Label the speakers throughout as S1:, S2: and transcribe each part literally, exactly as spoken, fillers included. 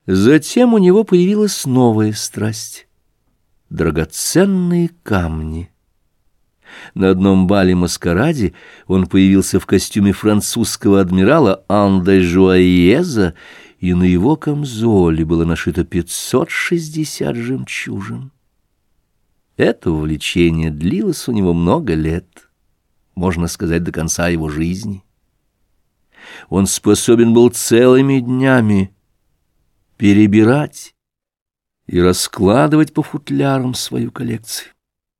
S1: Затем у него появилась новая страсть — драгоценные камни. На одном бале-маскараде он появился в костюме французского адмирала Ан де Жуаеза, и на его камзоле было нашито пятьсот шестьдесят жемчужин. Это увлечение длилось у него много лет, можно сказать, до конца его жизни. Он способен был целыми днями перебирать и раскладывать по футлярам свою коллекцию.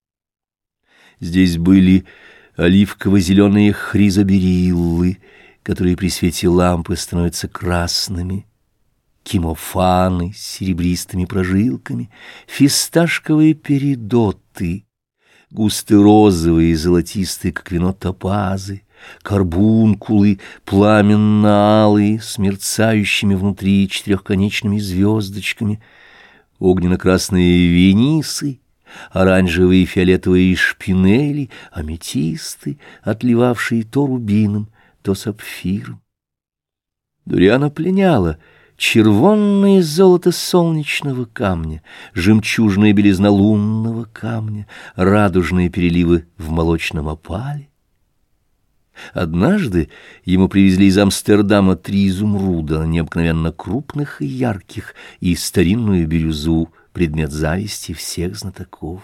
S1: Здесь были оливково-зеленые хризобериллы, которые при свете лампы становятся красными, кимофаны с серебристыми прожилками, фисташковые передоты, густо-розовые и золотистые, как вино, топазы, карбункулы, пламенно-алые, с мерцающими внутри четырехконечными звездочками, огненно-красные венисы, оранжевые и фиолетовые шпинели, аметисты, отливавшие то рубином, то сапфиром. Дориана пленяла червонное золото солнечного камня, жемчужная белизна лунного камня, радужные переливы в молочном опале. Однажды ему привезли из Амстердама три изумруда, необыкновенно крупных и ярких, и старинную бирюзу, предмет зависти всех знатоков.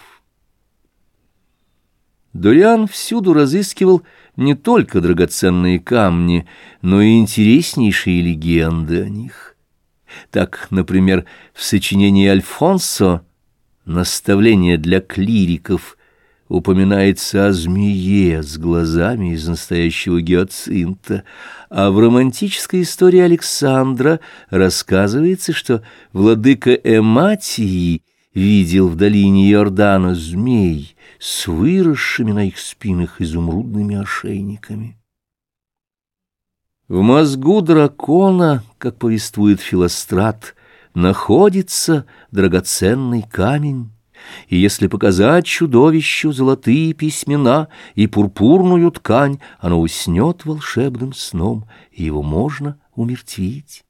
S1: Дориан всюду разыскивал не только драгоценные камни, но и интереснейшие легенды о них. Так, например, в сочинении Альфонсо «Наставление для клириков» упоминается о змее с глазами из настоящего гиацинта, а в романтической истории Александра рассказывается, что владыка Эматии видел в долине Иордана змей с выросшими на их спинах изумрудными ошейниками. В мозгу дракона, как повествует Филострат, находится драгоценный камень, и если показать чудовищу золотые письмена и пурпурную ткань, оно уснет волшебным сном, и его можно умертвить.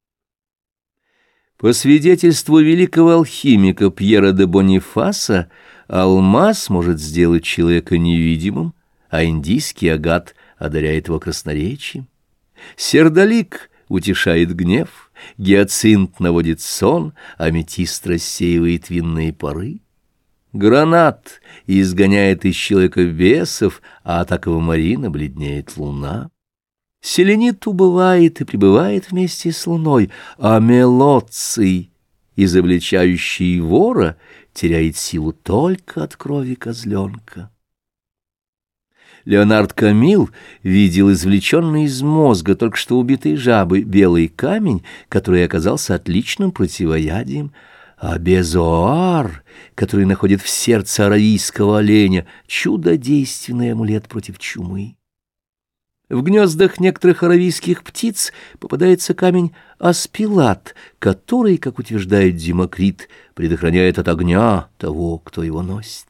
S1: По свидетельству великого алхимика Пьера де Бонифаса, алмаз может сделать человека невидимым, а индийский агат одаряет его красноречием. Сердолик утешает гнев, гиацинт наводит сон, аметист рассеивает винные пары. Гранат изгоняет из человека бесов, а от аквамарина бледнеет луна. Селенит убывает и пребывает вместе с луной, а мелоций, изобличающий вора, теряет силу только от крови козленка. Леонард Камилл видел извлеченный из мозга только что убитой жабы белый камень, который оказался отличным противоядием, а Безоар, который находит в сердце аравийского оленя, чудодейственный амулет против чумы. В гнездах некоторых аравийских птиц попадается камень аспилат, который, как утверждает Демокрит, предохраняет от огня того, кто его носит.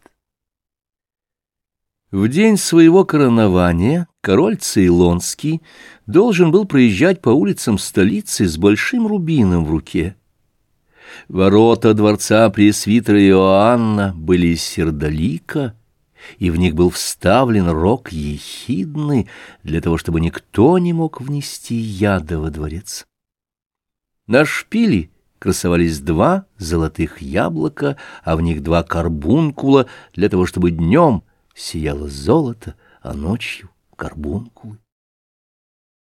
S1: В день своего коронования король Цейлонский должен был проезжать по улицам столицы с большим рубином в руке. Ворота дворца пресвитера Иоанна были из сердолика, и в них был вставлен рог ехидный для того, чтобы никто не мог внести яда во дворец. На шпиле красовались два золотых яблока, а в них два карбункула для того, чтобы днем сияло золото, а ночью — карбункулы.